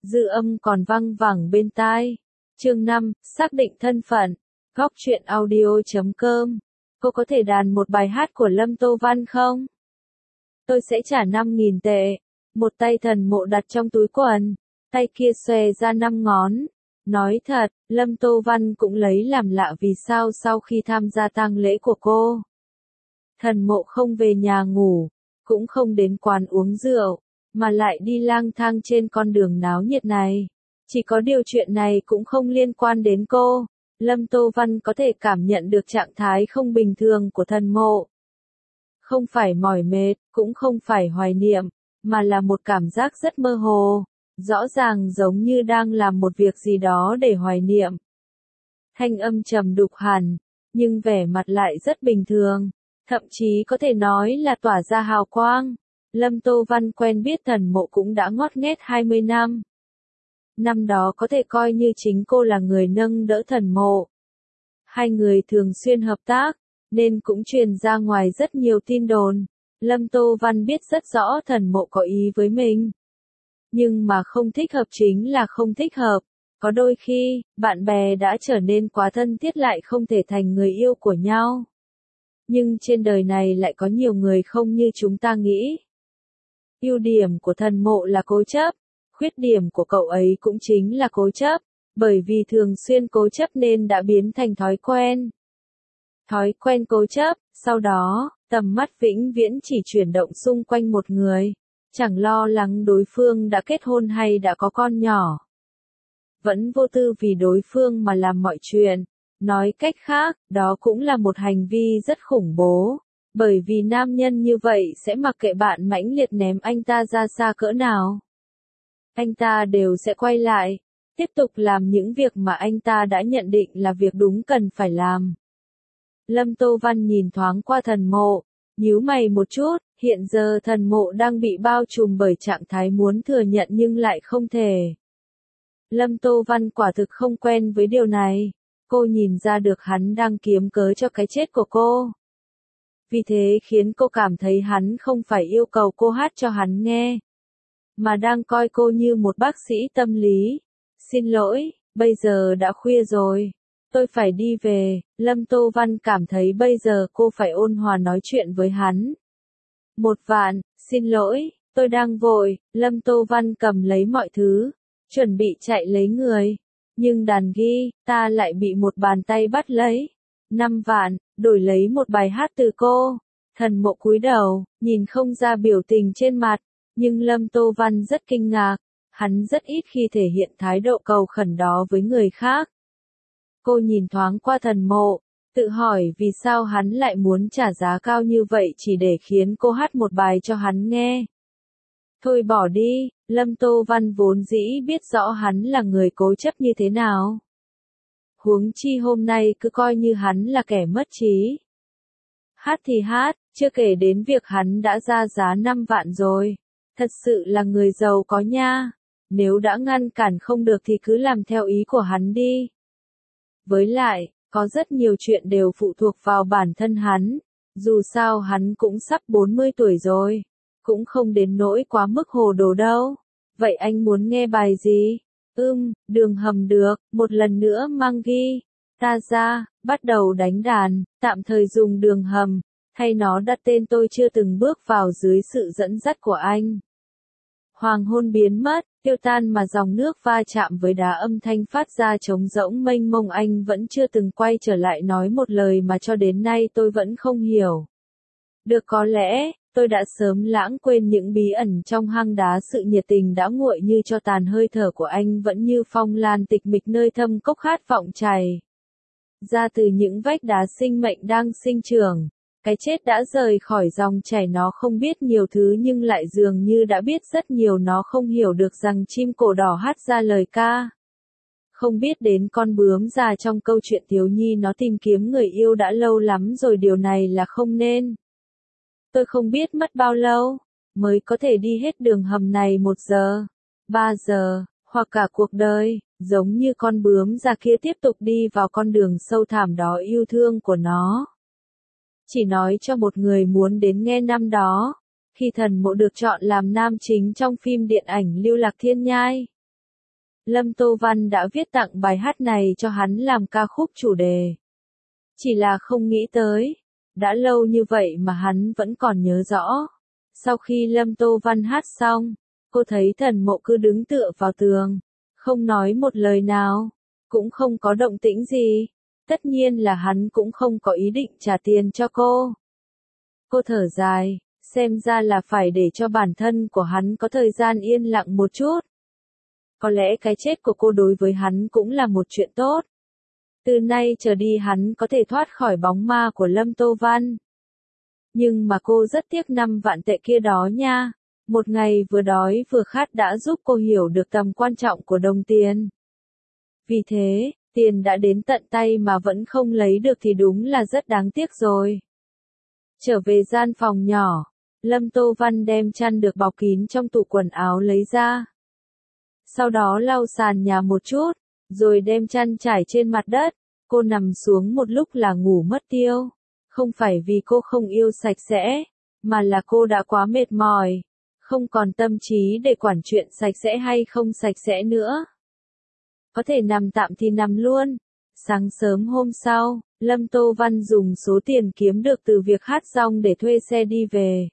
dư âm còn văng vẳng bên tai. Chương 5, xác định thân phận. Góc truyện audio.com. Cô có thể đàn một bài hát của Lâm Tô Văn không? Tôi sẽ trả 5.000 tệ. Một tay Thần Mộ đặt trong túi quần, tay kia xòe ra 5 ngón. Nói thật, Lâm Tô Văn cũng lấy làm lạ vì sao sau khi tham gia tang lễ của cô, Thần Mộ không về nhà ngủ, cũng không đến quán uống rượu, mà lại đi lang thang trên con đường náo nhiệt này. Chỉ có điều chuyện này cũng không liên quan đến cô. Lâm Tô Văn có thể cảm nhận được trạng thái không bình thường của Thần Mộ. Không phải mỏi mệt, cũng không phải hoài niệm, mà là một cảm giác rất mơ hồ. Rõ ràng giống như đang làm một việc gì đó để hoài niệm. Thanh âm trầm đục hẳn, nhưng vẻ mặt lại rất bình thường. Thậm chí có thể nói là tỏa ra hào quang. Lâm Tô Văn quen biết Thần Mộ cũng đã ngót nghét 20 năm. Năm đó có thể coi như chính cô là người nâng đỡ Thần Mộ. Hai người thường xuyên hợp tác, nên cũng truyền ra ngoài rất nhiều tin đồn. Lâm Tô Văn biết rất rõ Thần Mộ có ý với mình. Nhưng mà không thích hợp chính là không thích hợp. Có đôi khi, bạn bè đã trở nên quá thân thiết lại không thể thành người yêu của nhau. Nhưng trên đời này lại có nhiều người không như chúng ta nghĩ. Ưu điểm của Thần Mộ là cố chấp, khuyết điểm của cậu ấy cũng chính là cố chấp, bởi vì thường xuyên cố chấp nên đã biến thành thói quen. Thói quen cố chấp, sau đó, tầm mắt vĩnh viễn chỉ chuyển động xung quanh một người, chẳng lo lắng đối phương đã kết hôn hay đã có con nhỏ. Vẫn vô tư vì đối phương mà làm mọi chuyện. Nói cách khác, đó cũng là một hành vi rất khủng bố, bởi vì nam nhân như vậy sẽ mặc kệ bạn mãnh liệt ném anh ta ra xa cỡ nào. Anh ta đều sẽ quay lại, tiếp tục làm những việc mà anh ta đã nhận định là việc đúng cần phải làm. Lâm Tô Văn nhìn thoáng qua Thần Mộ, nhíu mày một chút, hiện giờ Thần Mộ đang bị bao trùm bởi trạng thái muốn thừa nhận nhưng lại không thể. Lâm Tô Văn quả thực không quen với điều này. Cô nhìn ra được hắn đang kiếm cớ cho cái chết của cô. Vì thế khiến cô cảm thấy hắn không phải yêu cầu cô hát cho hắn nghe, mà đang coi cô như một bác sĩ tâm lý. Xin lỗi, bây giờ đã khuya rồi. Tôi phải đi về. Lâm Tô Văn cảm thấy bây giờ cô phải ôn hòa nói chuyện với hắn. 1.000.000, xin lỗi, tôi đang vội. Lâm Tô Văn cầm lấy mọi thứ, chuẩn bị chạy lấy người. Nhưng đàn guitar lại bị một bàn tay bắt lấy. 5.000.000, đổi lấy một bài hát từ cô. Thần Mộ cúi đầu, nhìn không ra biểu tình trên mặt, nhưng Lâm Tô Văn rất kinh ngạc. Hắn rất ít khi thể hiện thái độ cầu khẩn đó với người khác. Cô nhìn thoáng qua Thần Mộ, tự hỏi vì sao hắn lại muốn trả giá cao như vậy chỉ để khiến cô hát một bài cho hắn nghe. Thôi bỏ đi, Lâm Tô Văn vốn dĩ biết rõ hắn là người cố chấp như thế nào. Huống chi hôm nay cứ coi như hắn là kẻ mất trí. Hát thì hát, chưa kể đến việc hắn đã ra giá 5.000.000 rồi. Thật sự là người giàu có nha. Nếu đã ngăn cản không được thì cứ làm theo ý của hắn đi. Với lại, có rất nhiều chuyện đều phụ thuộc vào bản thân hắn. Dù sao hắn cũng sắp 40 tuổi rồi. Cũng không đến nỗi quá mức hồ đồ đâu. Vậy anh muốn nghe bài gì? Đường hầm được, một lần nữa mang guitar ra, bắt đầu đánh đàn, tạm thời dùng đường hầm, hay nó đặt tên tôi chưa từng bước vào dưới sự dẫn dắt của anh. Hoàng hôn biến mất, tiêu tan mà dòng nước va chạm với đá âm thanh phát ra trống rỗng mênh mông anh vẫn chưa từng quay trở lại nói một lời mà cho đến nay tôi vẫn không hiểu. Được có lẽ, tôi đã sớm lãng quên những bí ẩn trong hang đá sự nhiệt tình đã nguội như cho tàn hơi thở của anh vẫn như phong lan tịch mịch nơi thâm cốc khát vọng chảy. Ra từ những vách đá sinh mệnh đang sinh trưởng, cái chết đã rời khỏi dòng chảy nó không biết nhiều thứ nhưng lại dường như đã biết rất nhiều nó không hiểu được rằng chim cổ đỏ hát ra lời ca. Không biết đến con bướm già trong câu chuyện thiếu nhi nó tìm kiếm người yêu đã lâu lắm rồi điều này là không nên. Tôi không biết mất bao lâu, mới có thể đi hết đường hầm này 1 giờ, 3 giờ, hoặc cả cuộc đời, giống như con bướm già kia tiếp tục đi vào con đường sâu thẳm đó yêu thương của nó. Chỉ nói cho một người muốn đến nghe năm đó, khi Thần Mộ được chọn làm nam chính trong phim điện ảnh Lưu Lạc Thiên Nhai. Lâm Tô Văn đã viết tặng bài hát này cho hắn làm ca khúc chủ đề. Chỉ là không nghĩ tới, đã lâu như vậy mà hắn vẫn còn nhớ rõ. Sau khi Lâm Tô Văn hát xong, cô thấy Thần Mộ cứ đứng tựa vào tường, không nói một lời nào, cũng không có động tĩnh gì. Tất nhiên là hắn cũng không có ý định trả tiền cho cô. Cô thở dài, xem ra là phải để cho bản thân của hắn có thời gian yên lặng một chút. Có lẽ cái chết của cô đối với hắn cũng là một chuyện tốt. Từ nay trở đi hắn có thể thoát khỏi bóng ma của Lâm Tô Văn. Nhưng mà cô rất tiếc 5 vạn tệ kia đó nha. Một ngày vừa đói vừa khát đã giúp cô hiểu được tầm quan trọng của đồng tiền. Vì thế, tiền đã đến tận tay mà vẫn không lấy được thì đúng là rất đáng tiếc rồi. Trở về gian phòng nhỏ, Lâm Tô Văn đem chăn được bọc kín trong tủ quần áo lấy ra. Sau đó lau sàn nhà một chút, rồi đem chăn trải trên mặt đất. Cô nằm xuống một lúc là ngủ mất tiêu. Không phải vì cô không yêu sạch sẽ, mà là cô đã quá mệt mỏi, không còn tâm trí để quản chuyện sạch sẽ hay không sạch sẽ nữa. Có thể nằm tạm thì nằm luôn. Sáng sớm hôm sau, Lâm Tô Văn dùng số tiền kiếm được từ việc hát rong để thuê xe đi về.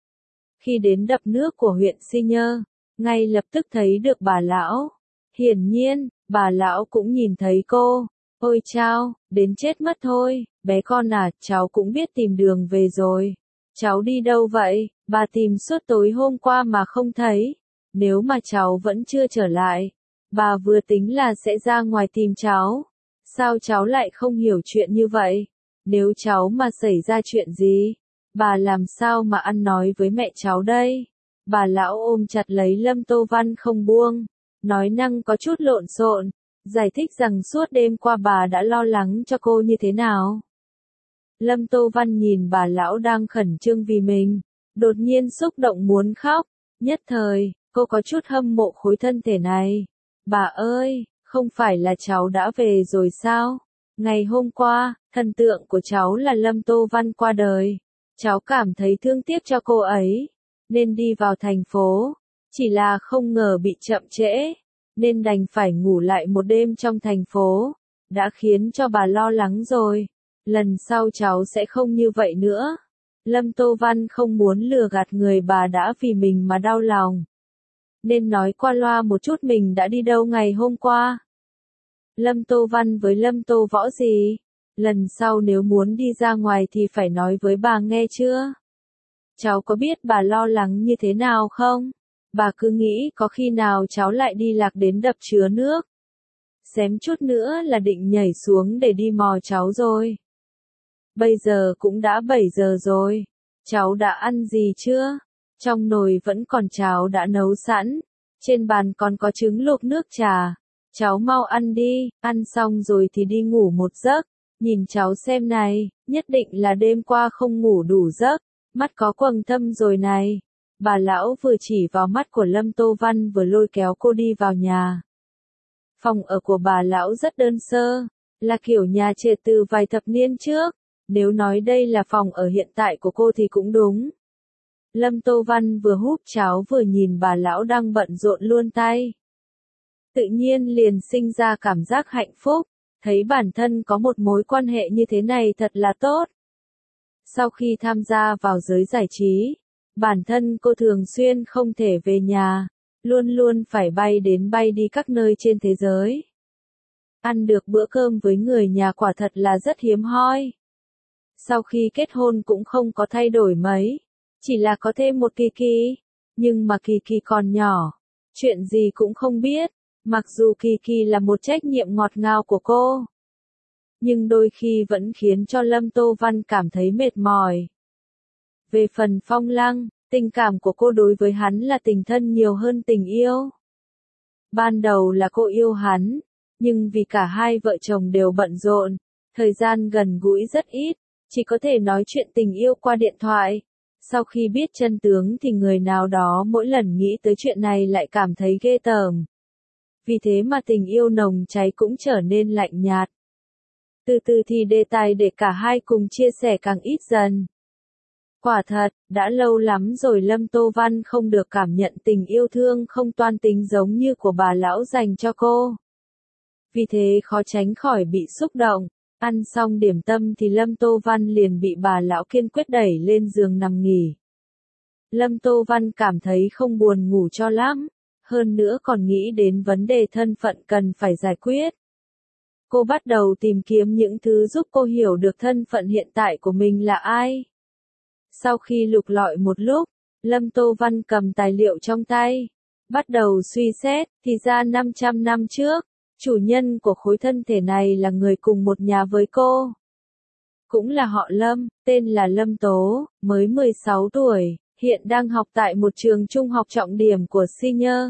Khi đến đập nước của huyện Si Nhơ, ngay lập tức thấy được bà lão. Hiển nhiên, bà lão cũng nhìn thấy cô. Ôi chao, đến chết mất thôi, bé con à, cháu cũng biết tìm đường về rồi. Cháu đi đâu vậy? Bà tìm suốt tối hôm qua mà không thấy. Nếu mà cháu vẫn chưa trở lại, bà vừa tính là sẽ ra ngoài tìm cháu. Sao cháu lại không hiểu chuyện như vậy? Nếu cháu mà xảy ra chuyện gì, bà làm sao mà ăn nói với mẹ cháu đây? Bà lão ôm chặt lấy Lâm Tô Văn không buông, nói năng có chút lộn xộn, giải thích rằng suốt đêm qua bà đã lo lắng cho cô như thế nào. Lâm Tô Văn nhìn bà lão đang khẩn trương vì mình, đột nhiên xúc động muốn khóc, nhất thời, cô có chút hâm mộ khối thân thể này. Bà ơi, không phải là cháu đã về rồi sao? Ngày hôm qua, thần tượng của cháu là Lâm Tô Văn qua đời. Cháu cảm thấy thương tiếc cho cô ấy, nên đi vào thành phố. Chỉ là không ngờ bị chậm trễ, nên đành phải ngủ lại một đêm trong thành phố. Đã khiến cho bà lo lắng rồi. Lần sau cháu sẽ không như vậy nữa. Lâm Tô Văn không muốn lừa gạt người bà đã vì mình mà đau lòng, nên nói qua loa một chút mình đã đi đâu ngày hôm qua. Lâm Tô Văn với Lâm Tô Võ gì? Lần sau nếu muốn đi ra ngoài thì phải nói với bà nghe chưa? Cháu có biết bà lo lắng như thế nào không? Bà cứ nghĩ có khi nào cháu lại đi lạc đến đập chứa nước. Xém chút nữa là định nhảy xuống để đi mò cháu rồi. Bây giờ cũng đã 7 giờ rồi. Cháu đã ăn gì chưa? Trong nồi vẫn còn cháo đã nấu sẵn. Trên bàn còn có trứng luộc nước trà. Cháu mau ăn đi, ăn xong rồi thì đi ngủ một giấc. Nhìn cháu xem này, nhất định là đêm qua không ngủ đủ giấc. Mắt có quầng thâm rồi này. Bà lão vừa chỉ vào mắt của Lâm Tô Văn vừa lôi kéo cô đi vào nhà. Phòng ở của bà lão rất đơn sơ, là kiểu nhà trệt từ vài thập niên trước. Nếu nói đây là phòng ở hiện tại của cô thì cũng đúng. Lâm Tô Văn vừa húp cháo vừa nhìn bà lão đang bận rộn luôn tay. Tự nhiên liền sinh ra cảm giác hạnh phúc, thấy bản thân có một mối quan hệ như thế này thật là tốt. Sau khi tham gia vào giới giải trí, bản thân cô thường xuyên không thể về nhà, luôn luôn phải bay đến bay đi các nơi trên thế giới. Ăn được bữa cơm với người nhà quả thật là rất hiếm hoi. Sau khi kết hôn cũng không có thay đổi mấy, chỉ là có thêm một Kỳ Kỳ, nhưng mà Kỳ Kỳ còn nhỏ, chuyện gì cũng không biết, mặc dù Kỳ Kỳ là một trách nhiệm ngọt ngào của cô, nhưng đôi khi vẫn khiến cho Lâm Tô Văn cảm thấy mệt mỏi. Về phần Phong Lăng, tình cảm của cô đối với hắn là tình thân nhiều hơn tình yêu. Ban đầu là cô yêu hắn, nhưng vì cả hai vợ chồng đều bận rộn, thời gian gần gũi rất ít, chỉ có thể nói chuyện tình yêu qua điện thoại. Sau khi biết chân tướng thì người nào đó mỗi lần nghĩ tới chuyện này lại cảm thấy ghê tởm. Vì thế mà tình yêu nồng cháy cũng trở nên lạnh nhạt. Từ từ thì đề tài để cả hai cùng chia sẻ càng ít dần. Quả thật, đã lâu lắm rồi Lâm Tô Văn không được cảm nhận tình yêu thương không toan tính giống như của bà lão dành cho cô. Vì thế khó tránh khỏi bị xúc động. Ăn xong điểm tâm thì Lâm Tô Văn liền bị bà lão kiên quyết đẩy lên giường nằm nghỉ. Lâm Tô Văn cảm thấy không buồn ngủ cho lắm, hơn nữa còn nghĩ đến vấn đề thân phận cần phải giải quyết. Cô bắt đầu tìm kiếm những thứ giúp cô hiểu được thân phận hiện tại của mình là ai. Sau khi lục lọi một lúc, Lâm Tô Văn cầm tài liệu trong tay, bắt đầu suy xét, thì ra 500 năm trước, chủ nhân của khối thân thể này là người cùng một nhà với cô. Cũng là họ Lâm, tên là Lâm Tố, mới 16 tuổi, hiện đang học tại một trường trung học trọng điểm của Si Nhơ.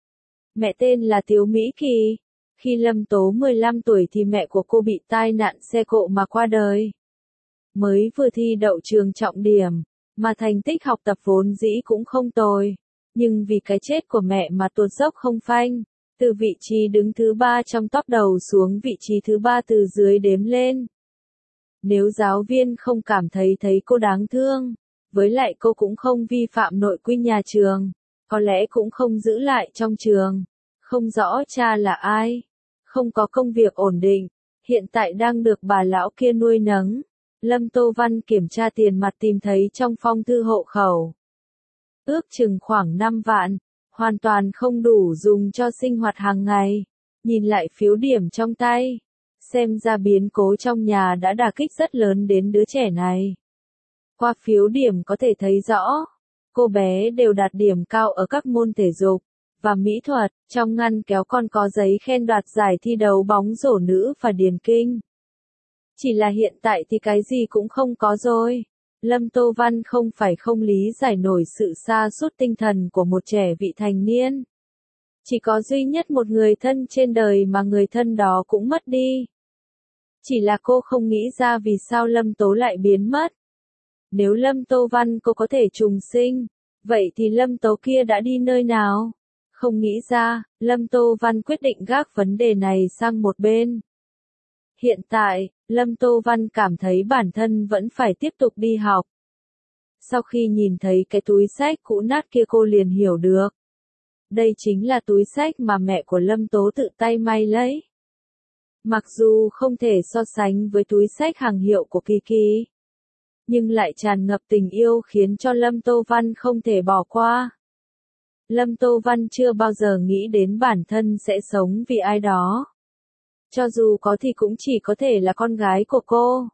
Mẹ tên là Tiếu Mỹ Kỳ. Khi Lâm Tố 15 tuổi thì mẹ của cô bị tai nạn xe cộ mà qua đời. Mới vừa thi đậu trường trọng điểm, mà thành tích học tập vốn dĩ cũng không tồi. Nhưng vì cái chết của mẹ mà tuột dốc không phanh, từ vị trí đứng thứ 3 trong top đầu xuống vị trí thứ 3 từ dưới đếm lên. Nếu giáo viên không cảm thấy cô đáng thương, với lại cô cũng không vi phạm nội quy nhà trường, có lẽ cũng không giữ lại trong trường. Không rõ cha là ai, không có công việc ổn định, hiện tại đang được bà lão kia nuôi nấng. Lâm Tô Văn kiểm tra tiền mặt tìm thấy trong phong thư hộ khẩu. Ước chừng khoảng 5 vạn, hoàn toàn không đủ dùng cho sinh hoạt hàng ngày. Nhìn lại phiếu điểm trong tay, xem ra biến cố trong nhà đã đả kích rất lớn đến đứa trẻ này. Qua phiếu điểm có thể thấy rõ, cô bé đều đạt điểm cao ở các môn thể dục và mỹ thuật, trong ngăn kéo còn có giấy khen đoạt giải thi đấu bóng rổ nữ và điền kinh. Chỉ là hiện tại thì cái gì cũng không có rồi. Lâm Tô Văn không phải không lý giải nổi sự sa sút tinh thần của một trẻ vị thành niên. Chỉ có duy nhất một người thân trên đời mà người thân đó cũng mất đi. Chỉ là cô không nghĩ ra vì sao Lâm Tố lại biến mất. Nếu Lâm Tô Văn cô có thể trùng sinh, vậy thì Lâm Tố kia đã đi nơi nào? Không nghĩ ra, Lâm Tô Văn quyết định gác vấn đề này sang một bên. Hiện tại, Lâm Tô Văn cảm thấy bản thân vẫn phải tiếp tục đi học. Sau khi nhìn thấy cái túi xách cũ nát kia cô liền hiểu được. Đây chính là túi xách mà mẹ của Lâm Tố tự tay may lấy. Mặc dù không thể so sánh với túi xách hàng hiệu của Kỳ Kỳ, nhưng lại tràn ngập tình yêu khiến cho Lâm Tô Văn không thể bỏ qua. Lâm Tô Văn chưa bao giờ nghĩ đến bản thân sẽ sống vì ai đó. Cho dù có thì cũng chỉ có thể là con gái của cô.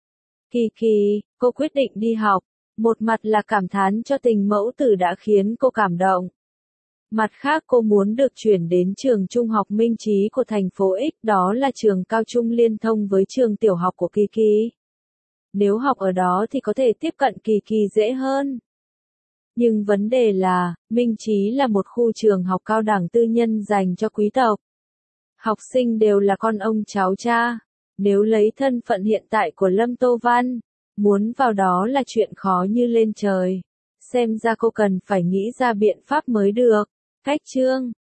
Kỳ Kỳ, cô quyết định đi học, một mặt là cảm thán cho tình mẫu tử đã khiến cô cảm động. Mặt khác cô muốn được chuyển đến trường trung học Minh Trí của thành phố X, đó là trường cao trung liên thông với trường tiểu học của Kỳ Kỳ. Nếu học ở đó thì có thể tiếp cận Kỳ Kỳ dễ hơn. Nhưng vấn đề là, Minh Trí là một khu trường học cao đẳng tư nhân dành cho quý tộc. Học sinh đều là con ông cháu cha. Nếu lấy thân phận hiện tại của Lâm Tô Văn, muốn vào đó là chuyện khó như lên trời. Xem ra cô cần phải nghĩ ra biện pháp mới được. Cách chương